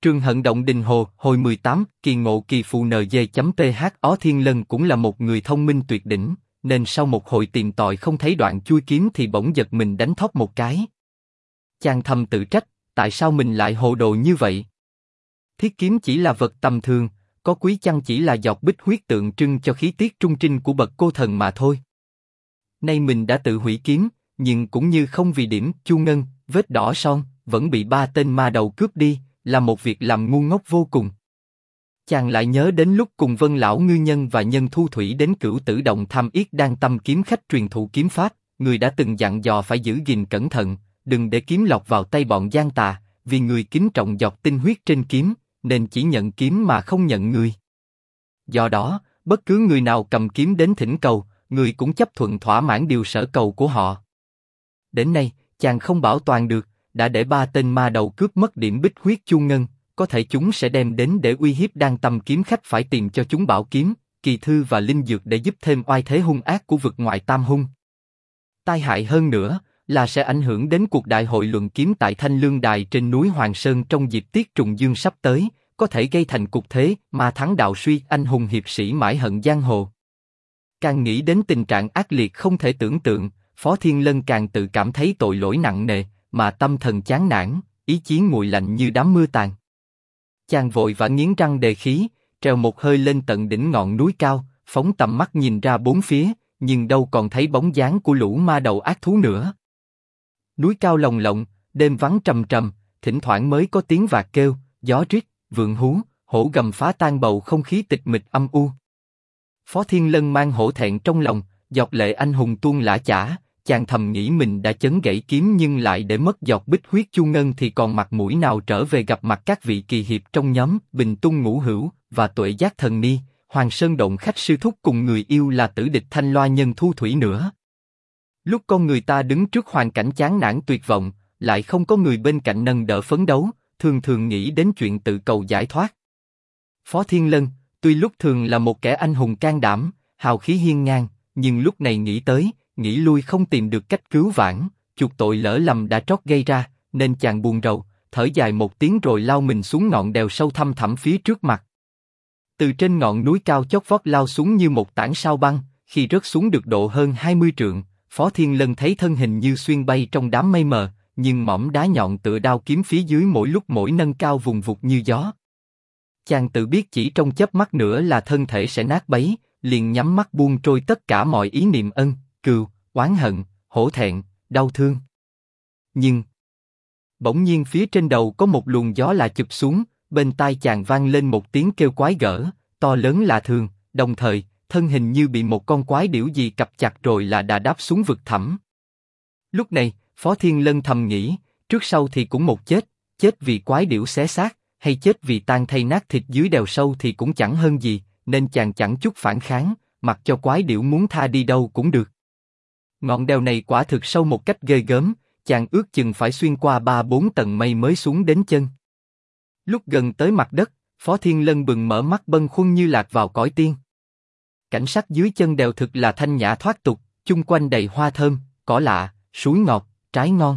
Trường Hận Động Đình Hồ, hồi 18, kỳ ngộ kỳ phù NG.th. Ó Thiên Lân cũng là một người thông minh tuyệt đỉnh, nên sau một hồi tìm tòi không thấy đoạn chui kiếm thì bỗng giật mình đánh thóp một cái. Chàng thầm tự trách, tại sao mình lại hồ đồ như vậy? Thiết kiếm chỉ là vật tầm thường, có quý chăng chỉ là giọt bích huyết tượng trưng cho khí tiết trung trinh của bậc cô thần mà thôi. Nay mình đã tự hủy kiếm, nhưng cũng như không vì điểm chu ngân, vết đỏ son, vẫn bị 3 tên ma đầu cướp đi, là một việc làm ngu ngốc vô cùng. Chàng lại nhớ đến lúc cùng Vân Lão Ngư Nhân và Nhân Thu Thủy đến Cửu Tử Động thăm Yết Đan Tâm kiếm khách truyền thụ kiếm pháp, người đã từng dặn dò phải giữ gìn cẩn thận, đừng để kiếm lọt vào tay bọn gian tà, vì người kính trọng giọt tinh huyết trên kiếm, nên chỉ nhận kiếm mà không nhận người. Do đó, bất cứ người nào cầm kiếm đến thỉnh cầu, người cũng chấp thuận thỏa mãn điều sở cầu của họ. Đến nay, chàng không bảo toàn được, đã để 3 tên ma đầu cướp mất điểm bích huyết chu ngân, có thể chúng sẽ đem đến để uy hiếp Đan Tâm kiếm khách phải tìm cho chúng bảo kiếm, kỳ thư và linh dược để giúp thêm oai thế hung ác của vực ngoại tam hung. Tai hại hơn nữa là sẽ ảnh hưởng đến cuộc đại hội luận kiếm tại Thanh Lương Đài trên núi Hoàng Sơn trong dịp tiết trùng dương sắp tới, có thể gây thành cục thế ma thắng đạo suy, anh hùng hiệp sĩ mãi hận giang hồ. Càng nghĩ đến tình trạng ác liệt không thể tưởng tượng, Phó Thiên Lân càng tự cảm thấy tội lỗi nặng nề, mà tâm thần chán nản, ý chí nguội lạnh như đám mưa tàn. Chàng vội vã nghiến răng đề khí, trèo một hơi lên tận đỉnh ngọn núi cao, phóng tầm mắt nhìn ra bốn phía, nhưng đâu còn thấy bóng dáng của lũ ma đầu ác thú nữa. Núi cao lồng lộng, đêm vắng trầm trầm, thỉnh thoảng mới có tiếng vạc kêu, gió rít, vượn hú, hổ gầm phá tan bầu không khí tịch mịch âm u. Phó Thiên Lân mang hổ thẹn trong lòng, giọt lệ anh hùng tuôn lã chả, chàng thầm nghĩ mình đã chấn gãy kiếm nhưng lại để mất giọt bích huyết chu ngân thì còn mặt mũi nào trở về gặp mặt các vị kỳ hiệp trong nhóm Bình Tung Ngũ Hữu và Tuệ Giác Thần Ni, Hoàng Sơn Động khách sư thúc cùng người yêu là tử địch Thanh Loa Nhân Thu Thủy nữa. Lúc con người ta đứng trước hoàn cảnh chán nản tuyệt vọng, lại không có người bên cạnh nâng đỡ phấn đấu, thường thường nghĩ đến chuyện tự cầu giải thoát. Phó Thiên Lân, tuy lúc thường là một kẻ anh hùng can đảm, hào khí hiên ngang, nhưng lúc này nghĩ tới, nghĩ lui không tìm được cách cứu vãn, chuộc tội lỡ lầm đã trót gây ra, nên chàng buồn rầu, thở dài một tiếng rồi lao mình xuống ngọn đèo sâu thăm thẳm phía trước mặt. Từ trên ngọn núi cao chót vót lao xuống như một tảng sao băng, khi rớt xuống được độ hơn 20 trượng, Phó Thiên Lân thấy thân hình như xuyên bay trong đám mây mờ, nhưng mỏm đá nhọn tựa đao kiếm phía dưới mỗi lúc mỗi nâng cao vùng vụt như gió. Chàng tự biết chỉ trong chớp mắt nữa là thân thể sẽ nát bấy, liền nhắm mắt buông trôi tất cả mọi ý niệm ân, cừu, oán hận, hổ thẹn, đau thương. Nhưng bỗng nhiên phía trên đầu có một luồng gió lạ chụp xuống, bên tai chàng vang lên một tiếng kêu quái gở, to lớn lạ thường, đồng thời thân hình như bị một con quái điểu gì cặp chặt rồi là đã đáp xuống vực thẳm. Lúc này, Phó Thiên Lân thầm nghĩ, trước sau thì cũng một chết, chết vì quái điểu xé xác, hay chết vì tan thay nát thịt dưới đèo sâu thì cũng chẳng hơn gì, nên chàng chẳng chút phản kháng, mặc cho quái điểu muốn tha đi đâu cũng được. Ngọn đèo này quả thực sâu một cách ghê gớm, chàng ước chừng phải xuyên qua 3-4 tầng mây mới xuống đến chân. Lúc gần tới mặt đất, Phó Thiên Lân bừng mở mắt bâng khuâng như lạc vào cõi tiên. Cảnh sắc dưới chân đèo thực là thanh nhã thoát tục, chung quanh đầy hoa thơm, cỏ lạ, suối ngọt, trái ngon.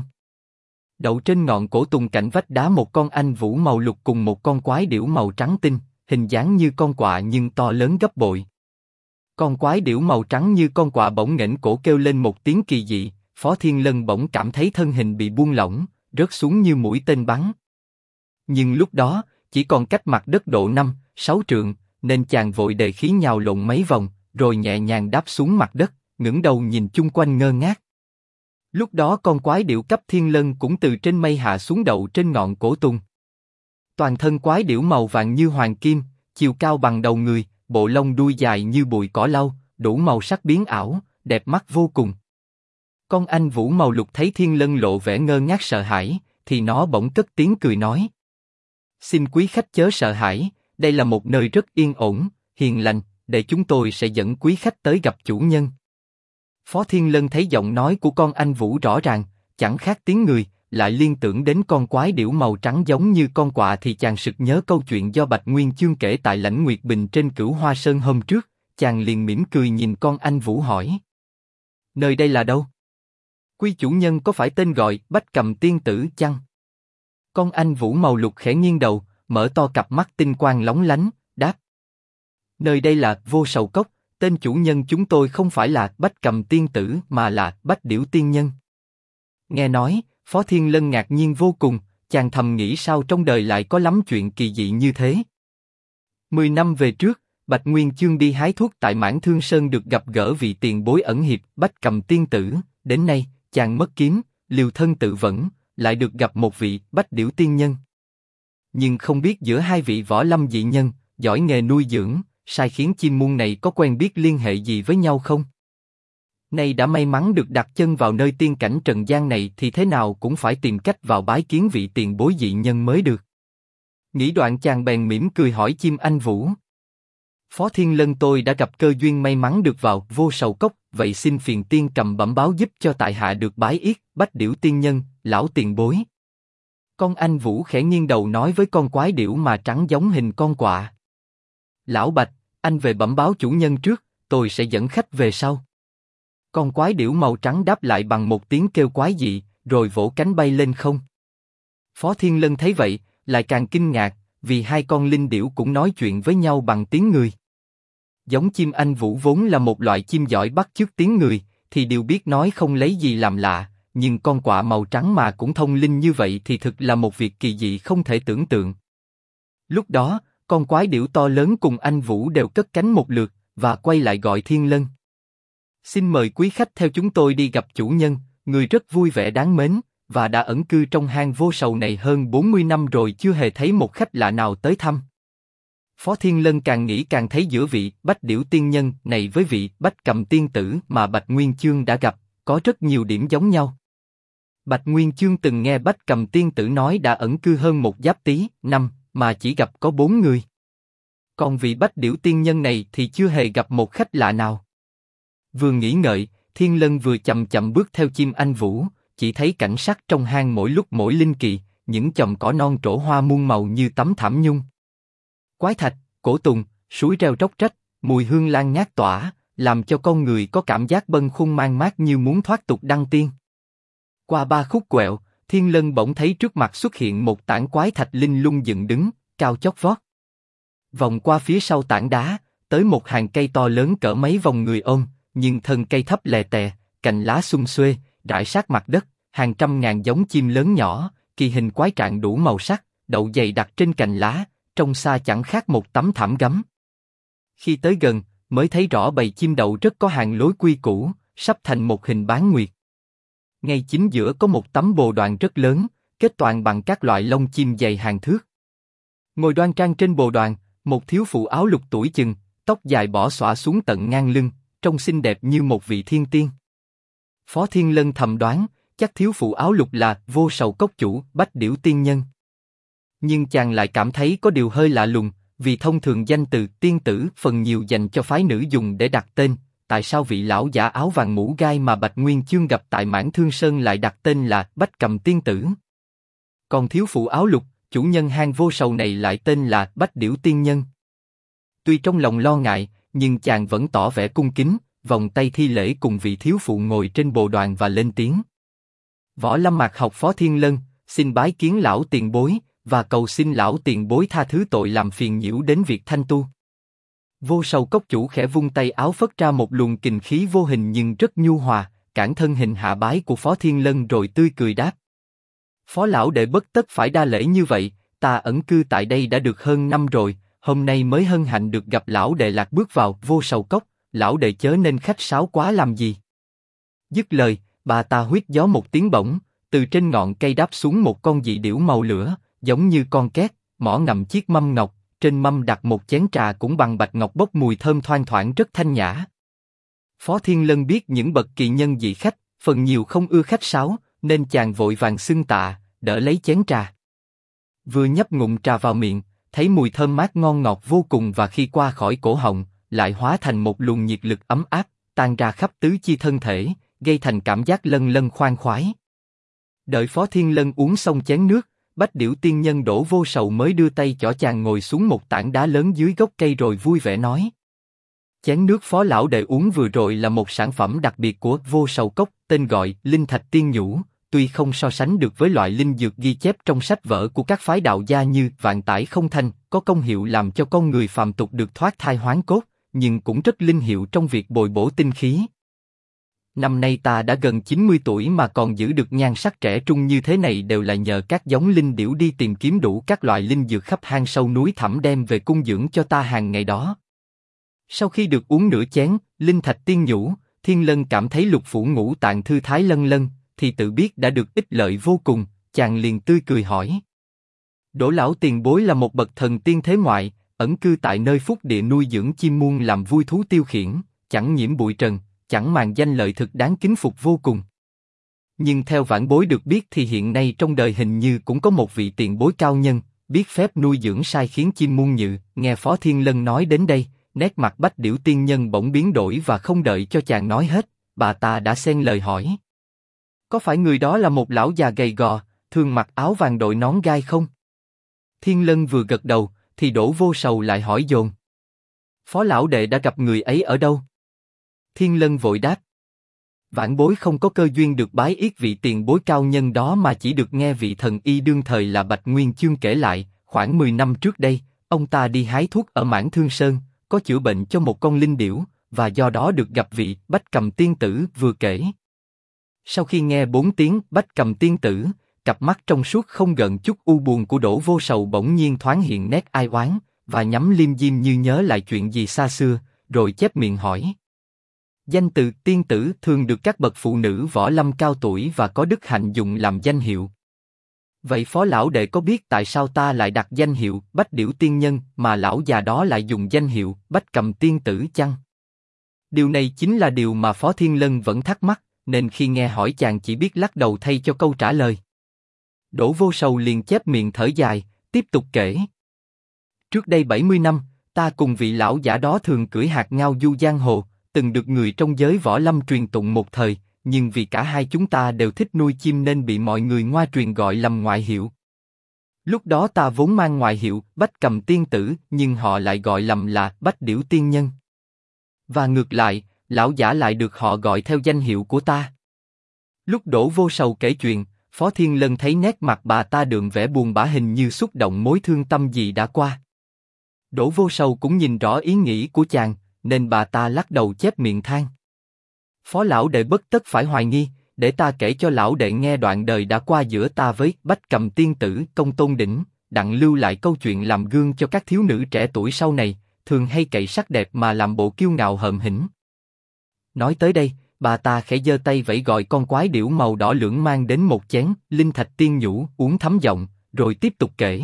Đậu trên ngọn cổ tùng cạnh vách đá một con anh vũ màu lục cùng một con quái điểu màu trắng tinh, hình dáng như con quạ nhưng to lớn gấp bội. Con quái điểu màu trắng như con quạ bỗng nghển cổ kêu lên một tiếng kỳ dị, Phó Thiên Lân bỗng cảm thấy thân hình bị buông lỏng, rớt xuống như mũi tên bắn. Nhưng lúc đó, chỉ còn cách mặt đất độ 5-6 trượng, nên chàng vội đề khí nhào lộn mấy vòng, rồi nhẹ nhàng đáp xuống mặt đất, ngẩng đầu nhìn chung quanh ngơ ngác. Lúc đó con quái điểu cấp Thiên Lân cũng từ trên mây hạ xuống đậu trên ngọn cổ tùng. Toàn thân quái điểu màu vàng như hoàng kim, chiều cao bằng đầu người, bộ lông đuôi dài như bụi cỏ lau, đủ màu sắc biến ảo, đẹp mắt vô cùng. Con anh vũ màu lục thấy Thiên Lân lộ vẻ ngơ ngác sợ hãi, thì nó bỗng cất tiếng cười nói: "Xin quý khách chớ sợ hãi, đây là một nơi rất yên ổn, hiền lành, để chúng tôi sẽ dẫn quý khách tới gặp chủ nhân." Phó Thiên Lân thấy giọng nói của con anh vũ rõ ràng, chẳng khác tiếng người, lại liên tưởng đến con quái điểu màu trắng giống như con quạ thì chàng sực nhớ câu chuyện do Bạch Nguyên Chương kể tại Lãnh Nguyệt Bình trên Cửu Hoa Sơn hôm trước, chàng liền mỉm cười nhìn con anh vũ hỏi: "Nơi đây là đâu? Quý chủ nhân có phải tên gọi Bách Cầm Tiên Tử chăng?" Con anh vũ màu lục khẽ nghiêng đầu, mở to cặp mắt tinh quang lóng lánh, đáp. Nơi đây là Vô Sầu Cốc, tên chủ nhân chúng tôi không phải là Bách Cầm Tiên Tử mà là Bách Điểu Tiên Nhân. Nghe nói, Phó Thiên Lân ngạc nhiên vô cùng, chàng thầm nghĩ sao trong đời lại có lắm chuyện kỳ dị như thế. 10 năm về trước, Bạch Nguyên Chương đi hái thuốc tại Mãn Thương Sơn được gặp gỡ vị tiền bối ẩn hiệp Bách Cầm Tiên Tử, đến nay, chàng mất kiếm, liều thân tự vẫn, lại được gặp một vị Bách Điểu Tiên Nhân. Nhưng không biết giữa hai vị võ lâm dị nhân, giỏi nghề nuôi dưỡng, sai khiến chim muôn này có quen biết liên hệ gì với nhau không? Nay đã may mắn được đặt chân vào nơi tiên cảnh trần gian này thì thế nào cũng phải tìm cách vào bái kiến vị tiền bối dị nhân mới được. Nghĩ đoạn chàng bèn mỉm cười hỏi chim anh Vũ. Phó Thiên Lân tôi đã gặp cơ duyên may mắn được vào Vô Sầu Cốc, vậy xin phiền tiên cầm bẩm báo giúp cho tại hạ được bái yết Bách Điểu Tiên Nhân, lão tiền bối. Con anh Vũ khẽ nghiêng đầu nói với con quái điểu mà trắng giống hình con quạ. Lão Bạch, anh về bẩm báo chủ nhân trước, tôi sẽ dẫn khách về sau. Con quái điểu màu trắng đáp lại bằng một tiếng kêu quái dị, rồi vỗ cánh bay lên không. Phó Thiên Lân thấy vậy, lại càng kinh ngạc, vì hai con linh điểu cũng nói chuyện với nhau bằng tiếng người. Giống chim anh Vũ vốn là một loại chim giỏi bắt chước tiếng người, thì đều biết nói không lấy gì làm lạ, nhưng con quạ màu trắng mà cũng thông linh như vậy thì thực là một việc kỳ dị không thể tưởng tượng. Lúc đó, con quái điểu to lớn cùng anh Vũ đều cất cánh một lượt, và quay lại gọi Thiên Lân. Xin mời quý khách theo chúng tôi đi gặp chủ nhân, người rất vui vẻ đáng mến, và đã ẩn cư trong hang Vô Sầu này hơn 40 năm rồi chưa hề thấy một khách lạ nào tới thăm. Phó Thiên Lân càng nghĩ càng thấy giữa vị Bách Điểu Tiên Nhân này với vị Bách Cầm Tiên Tử mà Bạch Nguyên Chương đã gặp, có rất nhiều điểm giống nhau. Bạch Nguyên Chương từng nghe Bách Cầm Tiên Tử nói đã ẩn cư hơn một giáp tý năm, mà chỉ gặp có 4 người. Còn vị Bách Điểu Tiên Nhân này thì chưa hề gặp một khách lạ nào. Vừa nghĩ ngợi, Thiên Lân vừa chậm chậm bước theo chim anh Vũ, chỉ thấy cảnh sắc trong hang mỗi lúc mỗi linh kỳ, những chòm cỏ non trổ hoa muôn màu như tấm thảm nhung. Quái thạch, cổ tùng, suối reo róc rách, mùi hương lan ngát tỏa, làm cho con người có cảm giác bâng khuâng man mát như muốn thoát tục đăng tiên. Qua 3 khúc quẹo, Thiên Lân bỗng thấy trước mặt xuất hiện một tảng quái thạch linh lung dựng đứng, cao chót vót. Vòng qua phía sau tảng đá, tới một hàng cây to lớn cỡ mấy vòng người ôm, nhưng thân cây thấp lè tè, cành lá sum xuê, rải sát mặt đất, hàng trăm ngàn giống chim lớn nhỏ, kỳ hình quái trạng đủ màu sắc, đậu dày đặt trên cành lá, trông xa chẳng khác một tấm thảm gấm. Khi tới gần, mới thấy rõ bầy chim đậu rất có hàng lối quy củ, sắp thành một hình bán nguyệt. Ngay chính giữa có một tấm bồ đoàn rất lớn, kết toàn bằng các loại lông chim dày hàng thước. Ngồi đoan trang trên bồ đoàn, một thiếu phụ áo lục tuổi chừng, tóc dài bỏ xõa xuống tận ngang lưng, trông xinh đẹp như một vị thiên tiên. Phó Thiên Lân thầm đoán, chắc thiếu phụ áo lục là Vô Sầu Cốc chủ Bách Điểu Tiên Nhân. Nhưng chàng lại cảm thấy có điều hơi lạ lùng, vì thông thường danh từ tiên tử phần nhiều dành cho phái nữ dùng để đặt tên, tại sao vị lão giả áo vàng mũ gai mà Bạch Nguyên Chương gặp tại Mãn Thương Sơn lại đặt tên là Bách Cầm Tiên Tử? Còn thiếu phụ áo lục, chủ nhân hang Vô Sầu này lại tên là Bách Điểu Tiên Nhân. Tuy trong lòng lo ngại, nhưng chàng vẫn tỏ vẻ cung kính, vòng tay thi lễ cùng vị thiếu phụ ngồi trên bồ đoàn và lên tiếng. Võ Lâm Mạc học Phó Thiên Lân, xin bái kiến lão tiền bối, và cầu xin lão tiền bối tha thứ tội làm phiền nhiễu đến việc thanh tu. Vô Sầu Cốc chủ khẽ vung tay áo phất ra một luồng kình khí vô hình nhưng rất nhu hòa, cản thân hình hạ bái của Phó Thiên Lân rồi tươi cười đáp. Phó lão đệ bất tất phải đa lễ như vậy, ta ẩn cư tại đây đã được hơn năm rồi, hôm nay mới hân hạnh được gặp lão đệ lạc bước vào Vô Sầu Cốc, lão đệ chớ nên khách sáo quá làm gì. Dứt lời, bà ta huýt gió một tiếng bổng, từ trên ngọn cây đáp xuống một con dị điểu màu lửa, giống như con két, mỏ ngậm chiếc mâm ngọc, trên mâm đặt một chén trà cũng bằng bạch ngọc bốc mùi thơm thoang thoảng rất thanh nhã. Phó Thiên Lân biết những bậc kỳ nhân dị khách, phần nhiều không ưa khách sáo, nên chàng vội vàng xưng tạ, đỡ lấy chén trà. Vừa nhấp ngụm trà vào miệng, thấy mùi thơm mát ngon ngọt vô cùng và khi qua khỏi cổ họng, lại hóa thành một luồng nhiệt lực ấm áp, tan ra khắp tứ chi thân thể, gây thành cảm giác lân lân khoan khoái. Đợi Phó Thiên Lân uống xong chén nước, Bách Điểu Tiên Nhân Đỗ Vô Sầu mới đưa tay chỏ chàng ngồi xuống một tảng đá lớn dưới gốc cây rồi vui vẻ nói. Chén nước Phó lão đệ uống vừa rồi là một sản phẩm đặc biệt của Vô Sầu Cốc, tên gọi Linh Thạch Tiên Nhũ, tuy không so sánh được với loại linh dược ghi chép trong sách vở của các phái đạo gia như vạn tải không thanh, có công hiệu làm cho con người phàm tục được thoát thai hoán cốt, nhưng cũng rất linh hiệu trong việc bồi bổ tinh khí. Năm nay ta đã gần 90 tuổi mà còn giữ được nhan sắc trẻ trung như thế này đều là nhờ các giống linh điểu đi tìm kiếm đủ các loại linh dược khắp hang sâu núi thẳm đem về cung dưỡng cho ta hàng ngày đó. Sau khi được uống nửa chén, linh thạch tiên nhũ, Thiên Lân cảm thấy lục phủ ngũ tạng thư thái lân lân, thì tự biết đã được ích lợi vô cùng, chàng liền tươi cười hỏi. Đỗ lão tiền bối là một bậc thần tiên thế ngoại, ẩn cư tại nơi phúc địa nuôi dưỡng chim muôn làm vui thú tiêu khiển, chẳng nhiễm bụi trần, chẳng màng danh lợi thực đáng kính phục vô cùng. Nhưng theo vãn bối được biết thì hiện nay trong đời hình như cũng có một vị tiền bối cao nhân, biết phép nuôi dưỡng sai khiến chim muôn nhự. Nghe Phó Thiên Lân nói đến đây, nét mặt Bách Điểu tiên nhân bỗng biến đổi và không đợi cho chàng nói hết, bà ta đã xen lời hỏi. Có phải người đó là một lão già gầy gò, thường mặc áo vàng đội nón gai không? Thiên Lân vừa gật đầu, thì Đỗ Vô Sầu lại hỏi dồn. Phó lão đệ đã gặp người ấy ở đâu? Thiên Lân vội đáp. Vãn bối không có cơ duyên được bái yết vị tiền bối cao nhân đó mà chỉ được nghe vị thần y đương thời là Bạch Nguyên Chương kể lại, khoảng 10 năm trước đây, ông ta đi hái thuốc ở Mãn Thương Sơn, có chữa bệnh cho một con linh điểu, và do đó được gặp vị Bách Cầm tiên tử vừa kể. Sau khi nghe 4 tiếng Bách Cầm tiên tử, cặp mắt trong suốt không gợn chút u buồn của Đỗ Vô Sầu bỗng nhiên thoáng hiện nét ai oán, và nhắm liêm diêm như nhớ lại chuyện gì xa xưa, rồi chép miệng hỏi. Danh từ tiên tử thường được các bậc phụ nữ võ lâm cao tuổi và có đức hạnh dùng làm danh hiệu. Vậy Phó lão đệ có biết tại sao ta lại đặt danh hiệu Bách Điểu tiên nhân mà lão già đó lại dùng danh hiệu Bách Cầm tiên tử chăng? Điều này chính là điều mà Phó Thiên Lân vẫn thắc mắc, nên khi nghe hỏi chàng chỉ biết lắc đầu thay cho câu trả lời. Đỗ Vô Sầu liền chép miệng thở dài, tiếp tục kể. Trước đây 70 năm, ta cùng vị lão giả đó thường cưỡi hạt ngao du giang hồ, từng được người trong giới võ lâm truyền tụng một thời, nhưng vì cả hai chúng ta đều thích nuôi chim nên bị mọi người ngoa truyền gọi lầm ngoại hiệu. Lúc đó ta vốn mang ngoại hiệu Bách Cầm tiên tử, nhưng họ lại gọi lầm là Bách Điểu tiên nhân. Và ngược lại, lão giả lại được họ gọi theo danh hiệu của ta. Lúc Đỗ Vô Sầu kể chuyện, Phó Thiên Lân thấy nét mặt bà ta đượm vẻ buồn bã, hình như xúc động mối thương tâm gì đã qua. Đỗ Vô Sầu cũng nhìn rõ ý nghĩ của chàng, nên bà ta lắc đầu chép miệng than. Phó lão đệ bất tất phải hoài nghi, để ta kể cho lão đệ nghe đoạn đời đã qua giữa ta với Bách Cầm tiên tử Công Tôn Đỉnh, đặng lưu lại câu chuyện làm gương cho các thiếu nữ trẻ tuổi sau này, thường hay cậy sắc đẹp mà làm bộ kiêu ngạo hợm hĩnh. Nói tới đây, bà ta khẽ giơ tay vẫy gọi con quái điểu màu đỏ lưỡng mang đến một chén linh thạch tiên nhũ uống thấm giọng, rồi tiếp tục kể.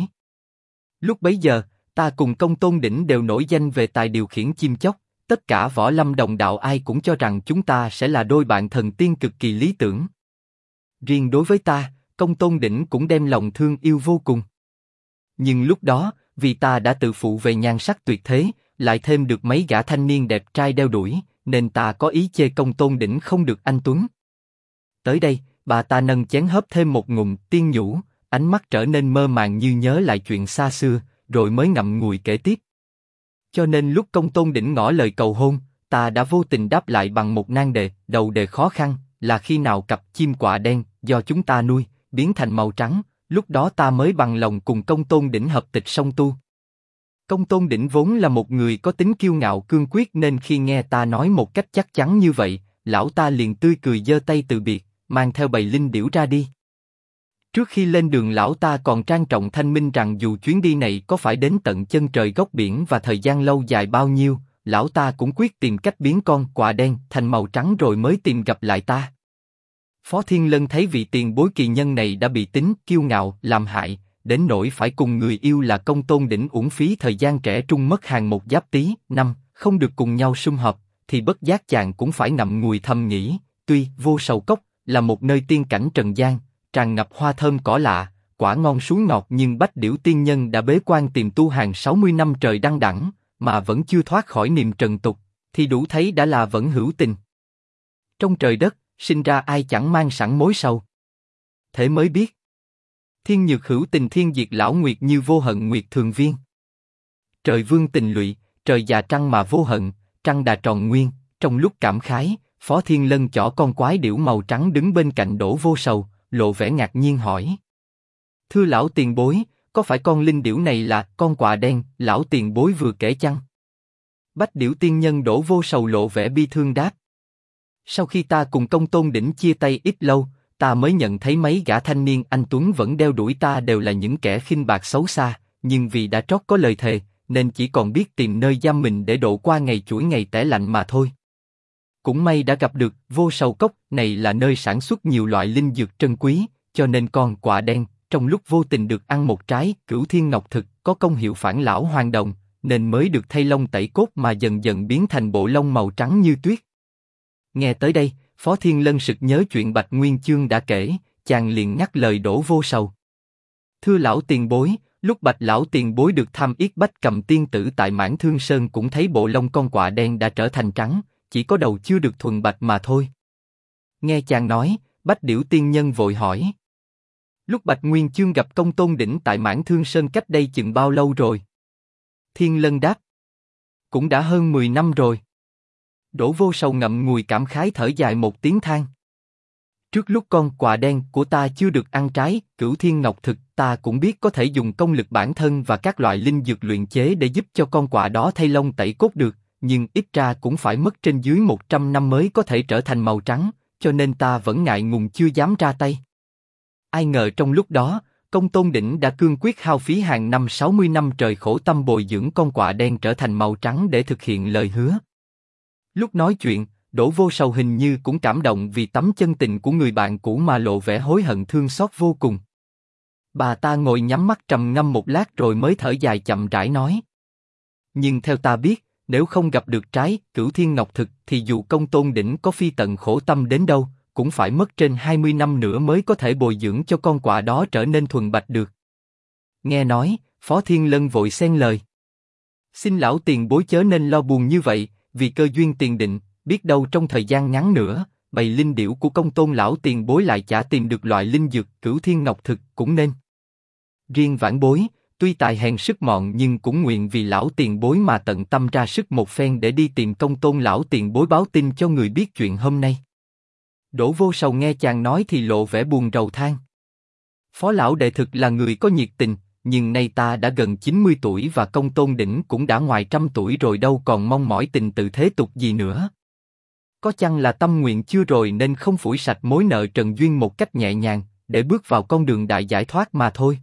Lúc bấy giờ, ta cùng Công Tôn Đỉnh đều nổi danh về tài điều khiển chim chóc. Tất cả võ lâm đồng đạo ai cũng cho rằng chúng ta sẽ là đôi bạn thần tiên cực kỳ lý tưởng. Riêng đối với ta, Công Tôn Đỉnh cũng đem lòng thương yêu vô cùng. Nhưng lúc đó, vì ta đã tự phụ về nhan sắc tuyệt thế, lại thêm được mấy gã thanh niên đẹp trai đeo đuổi, nên ta có ý chê Công Tôn Đỉnh không được anh tuấn. Tới đây, bà ta nâng chén hớp thêm một ngụm tiên nhũ, ánh mắt trở nên mơ màng như nhớ lại chuyện xa xưa, rồi mới ngậm ngùi kể tiếp. Cho nên lúc Công Tôn Đỉnh ngỏ lời cầu hôn, ta đã vô tình đáp lại bằng một nan đề, đầu đề khó khăn, là khi nào cặp chim quạ đen do chúng ta nuôi biến thành màu trắng, lúc đó ta mới bằng lòng cùng Công Tôn Đỉnh hợp tịch song tu. Công Tôn Đỉnh vốn là một người có tính kiêu ngạo cương quyết, nên khi nghe ta nói một cách chắc chắn như vậy, lão ta liền tươi cười giơ tay từ biệt, mang theo bầy linh điểu ra đi. Trước khi lên đường, lão ta còn trang trọng thanh minh rằng dù chuyến đi này có phải đến tận chân trời góc biển và thời gian lâu dài bao nhiêu, lão ta cũng quyết tìm cách biến con quạ đen thành màu trắng rồi mới tìm gặp lại ta. Phó Thiên Lân thấy vị tiền bối kỳ nhân này đã bị tính kiêu ngạo làm hại, đến nỗi phải cùng người yêu là Công Tôn Đỉnh uổng phí thời gian trẻ trung mất hàng một giáp tý năm, không được cùng nhau sum họp, thì bất giác chàng cũng phải ngậm ngùi thầm nghĩ, tuy Vô Sầu Cốc là một nơi tiên cảnh trần gian, tràn ngập hoa thơm cỏ lạ, quả ngon suối ngọt, nhưng Bách Điểu tiên nhân đã bế quan tìm tu hàng 60 năm trời đăng đẳng, mà vẫn chưa thoát khỏi niềm trần tục, thì đủ thấy đã là vẫn hữu tình. Trong trời đất, sinh ra ai chẳng mang sẵn mối sầu. Thế mới biết. Thiên nhược hữu tình thiên diệt lão nguyệt, như vô hận nguyệt thường viên. Trời vương tình lụy, trời già trăng mà vô hận, trăng đà tròn nguyên. Trong lúc cảm khái, Phó Thiên Lân chỏ con quái điểu màu trắng đứng bên cạnh Đỗ Vô Sầu, lộ vẻ ngạc nhiên hỏi. Thưa lão tiền bối, có phải con linh điểu này là con quạ đen, lão tiền bối vừa kể chăng? Bách Điểu Tiên Nhân Đỗ Vô Sầu lộ vẻ bi thương đáp. Sau khi ta cùng Công Tôn Đỉnh chia tay ít lâu, ta mới nhận thấy mấy gã thanh niên anh tuấn vẫn đeo đuổi ta đều là những kẻ khinh bạc xấu xa, nhưng vì đã trót có lời thề, nên chỉ còn biết tìm nơi giam mình để độ qua ngày chuỗi ngày tẻ lạnh mà thôi. Cũng may đã gặp được Vô Sầu Cốc, này là nơi sản xuất nhiều loại linh dược trân quý, cho nên con quạ đen, trong lúc vô tình được ăn một trái Cửu Thiên Ngọc Thực có công hiệu phản lão hoàn đồng, nên mới được thay lông tẩy cốt mà dần dần biến thành bộ lông màu trắng như tuyết. Nghe tới đây, Phó Thiên Lân sực nhớ chuyện Bạch Nguyên Chương đã kể, chàng liền nhắc lời Đỗ Vô Sầu. Thưa lão tiền bối, lúc Bạch lão tiền bối được thăm Yết Bách Cầm tiên tử tại Mãn Thương Sơn cũng thấy bộ lông con quạ đen đã trở thành trắng, chỉ có đầu chưa được thuần bạch mà thôi. Nghe chàng nói, Bách Điểu Tiên Nhân vội hỏi. Lúc Bạch Nguyên Chương gặp Công Tôn Đỉnh tại Mãn Thương Sơn cách đây chừng bao lâu rồi? Thiên Lân đáp. Cũng đã hơn 10 năm rồi. Đỗ Vô Sầu ngậm ngùi cảm khái thở dài một tiếng than. Trước lúc con quạ đen của ta chưa được ăn trái Cửu Thiên Ngọc Thực, ta cũng biết có thể dùng công lực bản thân và các loại linh dược luyện chế để giúp cho con quạ đó thay lông tẩy cốt được, nhưng ít ra cũng phải mất trên dưới 100 năm mới có thể trở thành màu trắng, cho nên ta vẫn ngại ngùng chưa dám ra tay. Ai ngờ trong lúc đó, Công Tôn Đỉnh đã cương quyết hao phí hàng năm 60 năm trời khổ tâm bồi dưỡng con quạ đen trở thành màu trắng để thực hiện lời hứa. Lúc nói chuyện, Đỗ Vô Sầu hình như cũng cảm động vì tấm chân tình của người bạn cũ mà lộ vẻ hối hận thương xót vô cùng. Bà ta ngồi nhắm mắt trầm ngâm một lát rồi mới thở dài chậm rãi nói. Nhưng theo ta biết, nếu không gặp được trái Cửu Thiên Ngọc Thực thì dù Công Tôn Đỉnh có phi tận khổ tâm đến đâu, cũng phải mất trên 20 năm nữa mới có thể bồi dưỡng cho con quạ đó trở nên thuần bạch được. Nghe nói, Phó Thiên Lân vội xen lời. Xin lão tiền bối chớ nên lo buồn như vậy, vì cơ duyên tiền định, biết đâu trong thời gian ngắn nữa, bầy linh điểu của Công Tôn lão tiền bối lại chả tìm được loại linh dược Cửu Thiên Ngọc Thực cũng nên. Riêng vãn bối, tuy tài hèn sức mọn nhưng cũng nguyện vì lão tiền bối mà tận tâm ra sức một phen để đi tìm Công Tôn lão tiền bối báo tin cho người biết chuyện hôm nay. Đỗ Vô Sầu nghe chàng nói thì lộ vẻ buồn rầu than. Phó lão đệ thực là người có nhiệt tình, nhưng nay ta đã gần 90 tuổi và Công Tôn Đỉnh cũng đã ngoài 100 tuổi rồi, đâu còn mong mỏi tình tự thế tục gì nữa. Có chăng là tâm nguyện chưa rồi nên không phủi sạch mối nợ trần duyên một cách nhẹ nhàng, để bước vào con đường đại giải thoát mà thôi.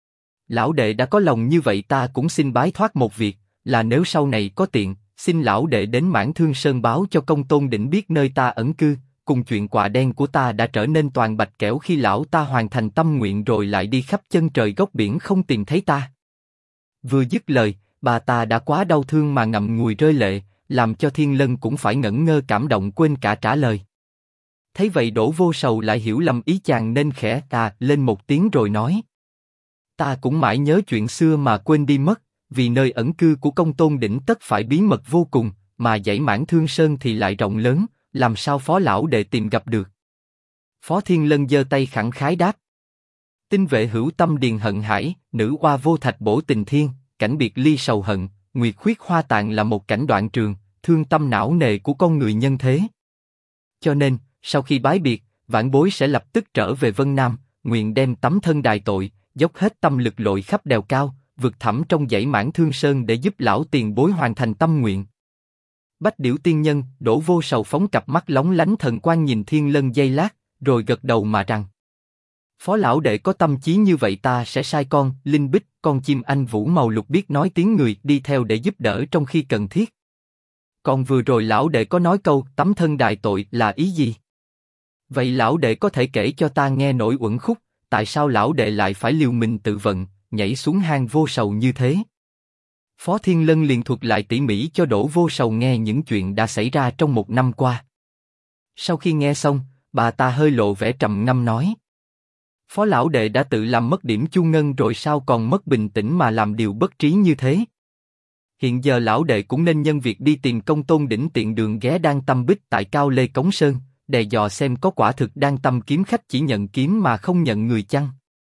Lão đệ đã có lòng như vậy, ta cũng xin bái thoát một việc, là nếu sau này có tiện, xin lão đệ đến Mãn Thương Sơn báo cho Công Tôn Đỉnh biết nơi ta ẩn cư, cùng chuyện quạ đen của ta đã trở nên toàn bạch, kẻo khi lão ta hoàn thành tâm nguyện rồi lại đi khắp chân trời góc biển không tìm thấy ta. Vừa dứt lời, bà ta đã quá đau thương mà ngậm ngùi rơi lệ, làm cho Thiên Lân cũng phải ngẩn ngơ cảm động quên cả trả lời. Thấy vậy Đỗ Vô Sầu lại hiểu lầm ý chàng nên khẽ lên một tiếng rồi nói. Ta cũng mãi nhớ chuyện xưa mà quên đi mất, vì nơi ẩn cư của Công Tôn Đỉnh tất phải bí mật vô cùng, mà dãy Mãn Thương Sơn thì lại rộng lớn, làm sao Phó lão đệ tìm gặp được. Phó Thiên Lân giơ tay khẳng khái đáp. Tinh vệ hữu tâm điền hận hải, nữ oa vô thạch bổ tình thiên, cảnh biệt ly sầu hận, nguyệt khuyết hoa tàn là một cảnh đoạn trường, thương tâm não nề của con người nhân thế. Cho nên, sau khi bái biệt, vãn bối sẽ lập tức trở về Vân Nam, nguyện đem tấm thân đài tội, dốc hết tâm lực lội khắp đèo cao, vực thẳm trong dãy Mãn Thương Sơn để giúp lão tiền bối hoàn thành tâm nguyện. Bách Điểu Tiên Nhân, Đỗ Vô Sầu phóng cặp mắt lóng lánh thần quang nhìn Thiên Lân giây lát, rồi gật đầu mà rằng. Phó lão đệ có tâm trí như vậy, ta sẽ sai con Linh Bích, con chim anh vũ màu lục biết nói tiếng người đi theo để giúp đỡ trong khi cần thiết. Còn vừa rồi lão đệ có nói câu tấm thân đài tội là ý gì? Vậy lão đệ có thể kể cho ta nghe nỗi uẩn khúc, tại sao lão đệ lại phải liều mình tự vận, nhảy xuống hang Vô Sầu như thế? Phó Thiên Lân liền thuật lại tỉ mỉ cho Đỗ Vô Sầu nghe những chuyện đã xảy ra trong 1 năm qua. Sau khi nghe xong, bà ta hơi lộ vẻ trầm ngâm nói. Phó lão đệ đã tự làm mất điểm chu ngân rồi sao còn mất bình tĩnh mà làm điều bất trí như thế? Hiện giờ lão đệ cũng nên nhân việc đi tìm Công Tôn Đỉnh tiện đường ghé Đan Tâm Bích tại Cao Lê Cống Sơn, để dò xem có quả thực Đan Tâm kiếm khách chỉ nhận kiếm mà không nhận người chăng.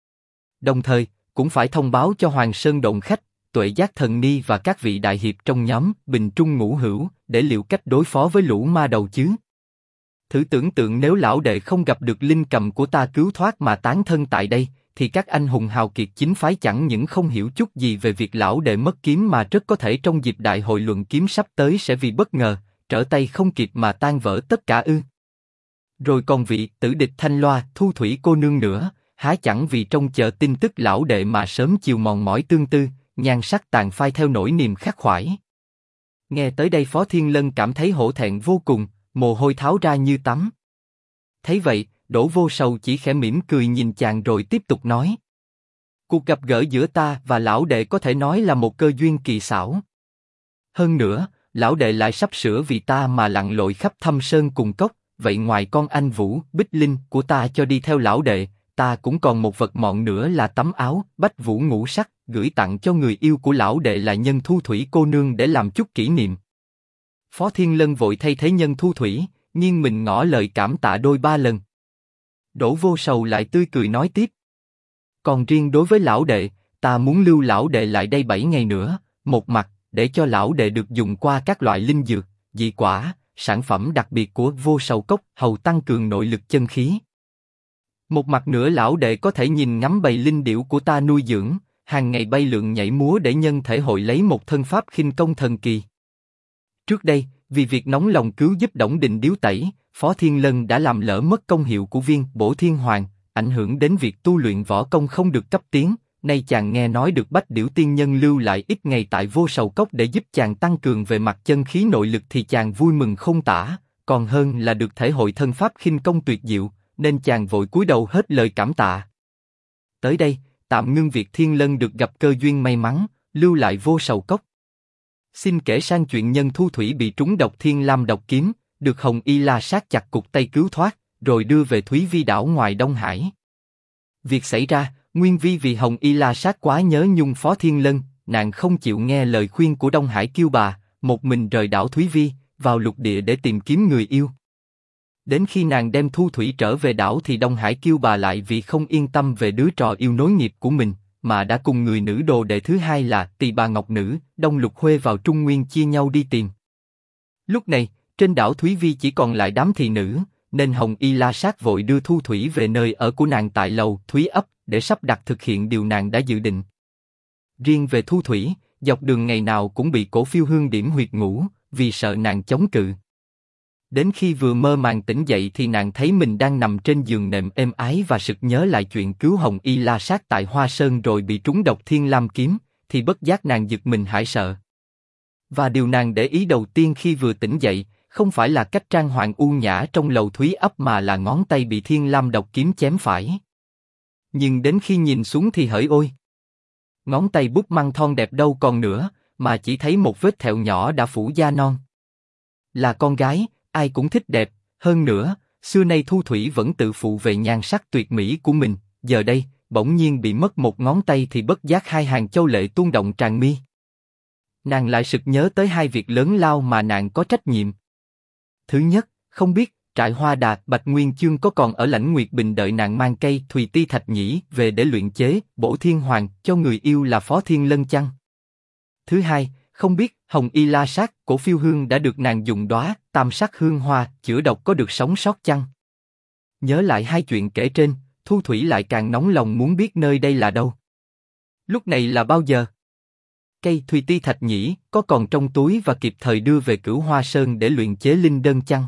Đồng thời, cũng phải thông báo cho Hoàng Sơn Độn Khách, Tuệ Giác Thần Ni và các vị đại hiệp trong nhóm Bình Trung Ngũ Hữu để liệu cách đối phó với lũ ma đầu chứ. thử tưởng tượng nếu lão đệ không gặp được linh cầm của ta cứu thoát mà tán thân tại đây, thì các anh hùng hào kiệt chính phái chẳng những không hiểu chút gì về việc lão đệ mất kiếm mà rất có thể trong dịp đại hội luận kiếm sắp tới sẽ vì bất ngờ, trở tay không kịp mà tan vỡ tất cả ư? Rồi còn vị tử địch Thanh Loa, Thu Thủy cô nương nữa, há chẳng vì trông chờ tin tức lão đệ mà sớm chiều mòn mỏi tương tư, nhan sắc tàn phai theo nỗi niềm khắc khoải. Nghe tới đây Phó Thiên Lân cảm thấy hổ thẹn vô cùng, mồ hôi tháo ra như tắm. Thấy vậy, Đỗ Vô Sầu chỉ khẽ mỉm cười nhìn chàng rồi tiếp tục nói: cuộc gặp gỡ giữa ta và lão đệ có thể nói là một cơ duyên kỳ xảo. Hơn nữa, lão đệ lại sắp sửa vì ta mà lặn lội khắp thâm sơn cùng cốc, vậy ngoài con anh Vũ, Bích Linh của ta cho đi theo lão đệ, ta cũng còn một vật mọn nữa là tấm áo Bách Vũ ngũ sắc, gửi tặng cho người yêu của lão đệ là Nhân Thu Thủy cô nương để làm chút kỷ niệm. Phó Thiên Lân vội thay thế Nhân Thu Thủy, nghiêng mình ngỏ lời cảm tạ đôi ba lần. Đỗ Vô Sầu lại tươi cười nói tiếp: còn riêng đối với lão đệ, ta muốn lưu lão đệ lại đây 7 ngày nữa, một mặt để cho lão đệ được dùng qua các loại linh dược, dị quả, sản phẩm đặc biệt của Vô Sầu Cốc, hầu tăng cường nội lực chân khí. Một mặt nữa lão đệ có thể nhìn ngắm bầy linh điểu của ta nuôi dưỡng, hàng ngày bay lượn nhảy múa để nhân thể hội lấy một thân pháp khinh công thần kỳ. Trước đây, vì việc nóng lòng cứu giúp Đổng Đình điếu tẩy, Phó Thiên Lân đã làm lỡ mất công hiệu của viên Bổ Thiên Hoàng, ảnh hưởng đến việc tu luyện võ công không được cấp tiến. Nay chàng nghe nói được Bách Điểu Tiên Nhân lưu lại ít ngày tại Vô Sầu Cốc để giúp chàng tăng cường về mặt chân khí nội lực thì chàng vui mừng không tả, còn hơn là được thể hội thân pháp khinh công tuyệt diệu, nên chàng vội cúi đầu hết lời cảm tạ. Tới đây, tạm ngưng việc Thiên Lân được gặp cơ duyên may mắn, lưu lại Vô Sầu Cốc. Xin kể sang chuyện Nhân Thu Thủy bị trúng độc Thiên Lam độc kiếm, được Hồng Y La Sát chặt cụt tay cứu thoát, rồi đưa về Thúy Vi đảo ngoài Đông Hải. Việc xảy ra, nguyên vì Hồng Y La Sát quá nhớ nhung Phó Thiên Lân, nàng không chịu nghe lời khuyên của Đông Hải Kiêu Bà, một mình rời đảo Thúy Vi, vào lục địa để tìm kiếm người yêu. Đến khi nàng đem Thu Thủy trở về đảo thì Đông Hải Kiêu Bà lại vì không yên tâm về đứa trò yêu nối nghiệp của mình, mà đã cùng người nữ đồ đệ thứ hai là Tỳ Bà Ngọc Nữ, Đông Lục Huê vào Trung Nguyên chia nhau đi tìm. Lúc này, trên đảo Thúy Vi chỉ còn lại đám thị nữ, nên Hồng Y La Sát vội đưa Thu Thủy về nơi ở của nàng tại lầu Thúy Ấp, để sắp đặt thực hiện điều nàng đã dự định. Riêng về Thu Thủy, dọc đường ngày nào cũng bị Cổ Phiêu Hương điểm huyệt ngủ, vì sợ nàng chống cự. Đến khi vừa mơ màng tỉnh dậy thì nàng thấy mình đang nằm trên giường nệm êm ái và sực nhớ lại chuyện cứu Hồng Y La Sát tại Hoa Sơn rồi bị trúng độc Thiên Lam kiếm, thì bất giác nàng giật mình hãi sợ. Và điều nàng để ý đầu tiên khi vừa tỉnh dậy, không phải là cách trang hoàng u nhã trong lầu Thúy Ấp mà là ngón tay bị Thiên Lam độc kiếm chém phải. Nhưng đến khi nhìn xuống thì hỡi ôi! Ngón tay bút măng thon đẹp đâu còn nữa, mà chỉ thấy một vết thẹo nhỏ đã phủ da non. Là con gái, ai cũng thích đẹp, hơn nữa, xưa nay Thu Thủy vẫn tự phụ về nhan sắc tuyệt mỹ của mình, giờ đây, bỗng nhiên bị mất một ngón tay thì bất giác hai hàng châu lệ tuôn động tràn mi. Nàng lại sực nhớ tới hai việc lớn lao mà nàng có trách nhiệm. Thứ nhất, không biết trại Hoa Đà, Bạch Nguyên Chương có còn ở Lãnh Nguyệt Bình đợi nàng mang cây Thùy Ti Thạch Nhĩ về để luyện chế Bổ Thiên Hoàng cho người yêu là Phó Thiên Lân chăng? Thứ hai, không biết Hồng Y La Sát, Cổ Phiêu Hương đã được nàng dùng đóa Tam Sắc Hương Hoa chữa độc có được sống sót chăng? Nhớ lại hai chuyện kể trên, Thu Thủy lại càng nóng lòng muốn biết nơi đây là đâu. Lúc này là bao giờ? Cây Thùy Ti Thạch Nhĩ có còn trong túi và kịp thời đưa về Cửu Hoa Sơn để luyện chế linh đơn chăng?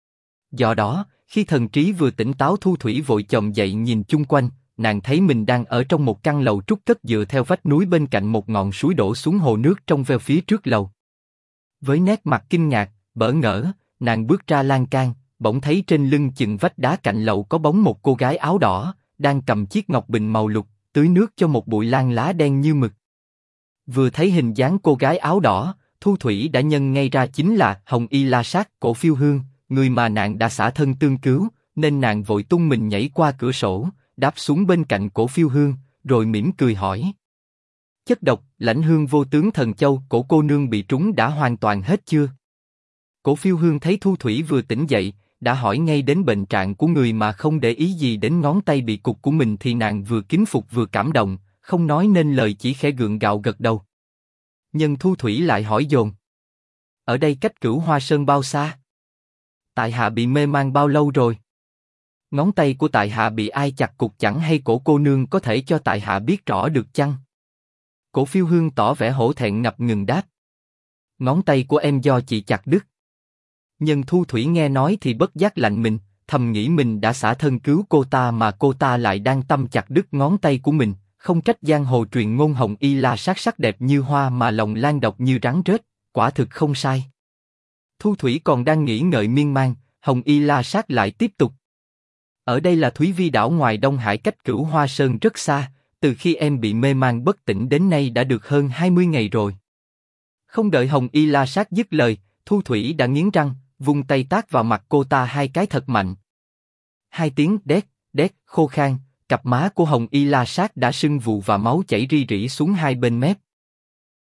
Do đó, khi thần trí vừa tỉnh táo Thu Thủy vội chồm dậy nhìn chung quanh, nàng thấy mình đang ở trong một căn lầu trúc cất dựa theo vách núi bên cạnh một ngọn suối đổ xuống hồ nước trong veo phía trước lầu. Với nét mặt kinh ngạc, bỡ ngỡ, nàng bước ra lan can, bỗng thấy trên lưng chừng vách đá cạnh lầu có bóng một cô gái áo đỏ, đang cầm chiếc ngọc bình màu lục, tưới nước cho một bụi lan lá đen như mực. Vừa thấy hình dáng cô gái áo đỏ, Thu Thủy đã nhận ngay ra chính là Hồng Y La Sát, Cổ Phiêu Hương, người mà nàng đã xả thân tương cứu, nên nàng vội tung mình nhảy qua cửa sổ, đáp xuống bên cạnh Cổ Phiêu Hương, rồi mỉm cười hỏi: chất độc Lãnh Hương Vô Tướng Thần Châu, Cổ cô nương bị trúng đã hoàn toàn hết chưa? Cổ Phiêu Hương thấy Thu Thủy vừa tỉnh dậy, đã hỏi ngay đến bệnh trạng của người mà không để ý gì đến ngón tay bị cụt của mình thì nàng vừa kính phục vừa cảm động, không nói nên lời chỉ khẽ gượng gạo gật đầu. Nhưng Thu Thủy lại hỏi dồn: ở đây cách Cửu Hoa Sơn bao xa? Tại hạ bị mê man bao lâu rồi? Ngón tay của tại hạ bị ai chặt cục chẳng hay cổ cô nương có thể cho tại hạ biết rõ được chăng? Cổ Phiêu Hương tỏ vẻ hổ thẹn ngập ngừng đáp. Ngón tay của em do chị chặt đứt. Nhân Thu Thủy nghe nói thì bất giác lạnh mình, thầm nghĩ mình đã xả thân cứu cô ta mà cô ta lại đang tâm chặt đứt ngón tay của mình, không trách giang hồ truyền ngôn Hồng Y La Sát sắc đẹp như hoa mà lòng lan độc như rắn rết, quả thực không sai. Thu Thủy còn đang nghĩ ngợi miên man, Hồng Y La Sát lại tiếp tục. Ở đây là Thúy Vi đảo ngoài Đông Hải cách Cửu Hoa Sơn rất xa, từ khi em bị mê man bất tỉnh đến nay đã được hơn 20 ngày rồi. Không đợi Hồng Y La Sát dứt lời, Thu Thủy đã nghiến răng, vung tay tát vào mặt cô ta hai cái thật mạnh. Hai tiếng đét, đét, khô khan, cặp má của Hồng Y La Sát đã sưng vù và máu chảy ri rỉ xuống hai bên mép.